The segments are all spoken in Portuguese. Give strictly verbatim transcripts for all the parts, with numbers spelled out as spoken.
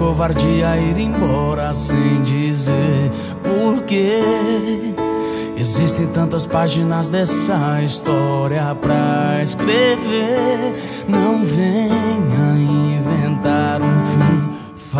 covardia ir embora sem dizer porquê. Existem tantas páginas dessa história pra escrever. Não venha inventar um fim.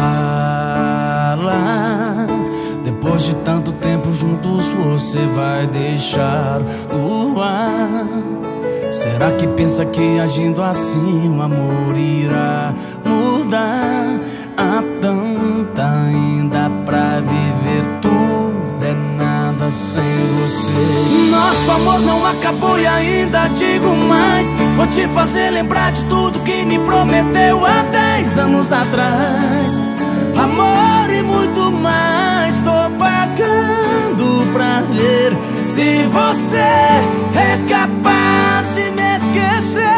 Fala. Depois de tanto tempo juntos, você vai deixar no ar. Será que pensa que agindo assim o amor irá mudar? Há tanta ainda pra viver, tudo é nada sem você. Nosso amor não acabou e ainda digo mais. Vou te fazer lembrar de tudo que me prometeu há dez anos atrás. Amor e muito mais, tô pagando pra ver se você é capaz de me esquecer.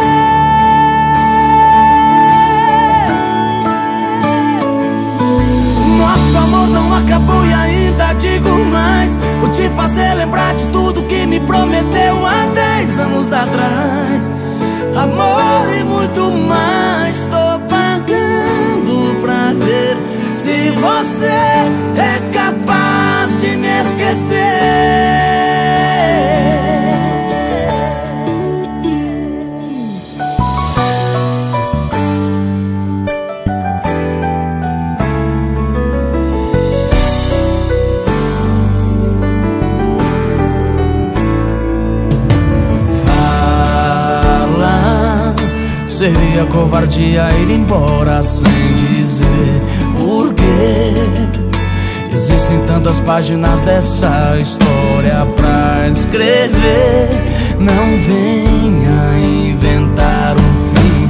Nosso amor não acabou e ainda digo mais. Vou te fazer lembrar de tudo que me prometeu há dez anos atrás. Amor e muito mais, tô pagando pra ver se você é capaz de me esquecer. Seria covardia ir embora sem dizer porquê. Existem tantas páginas dessa história pra escrever. Não venha inventar um fim.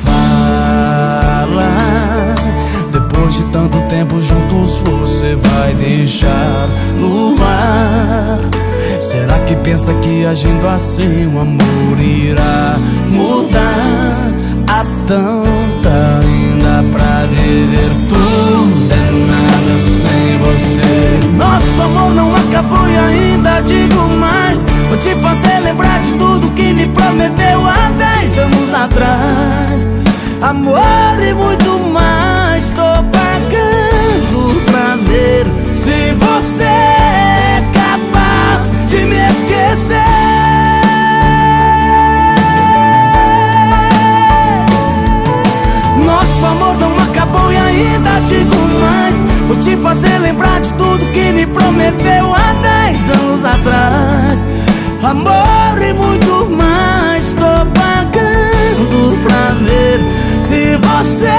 Fala. Depois de tanto tempo juntos, você vai deixar no ar. Será que pensa que agindo assim o amor irá mudar? Há tanta ainda pra viver, tudo é nada sem você. Nosso amor não acabou e ainda digo mais. Vou te fazer lembrar de tudo que me prometeu há dez anos atrás. Amor e muito mais, tô pagando pra ver se você é capaz de me esquecer. Nosso amor não acabou e ainda digo mais. Vou te fazer lembrar de tudo que me prometeu há dez anos atrás. Amor e muito mais, tô pagando pra ver se você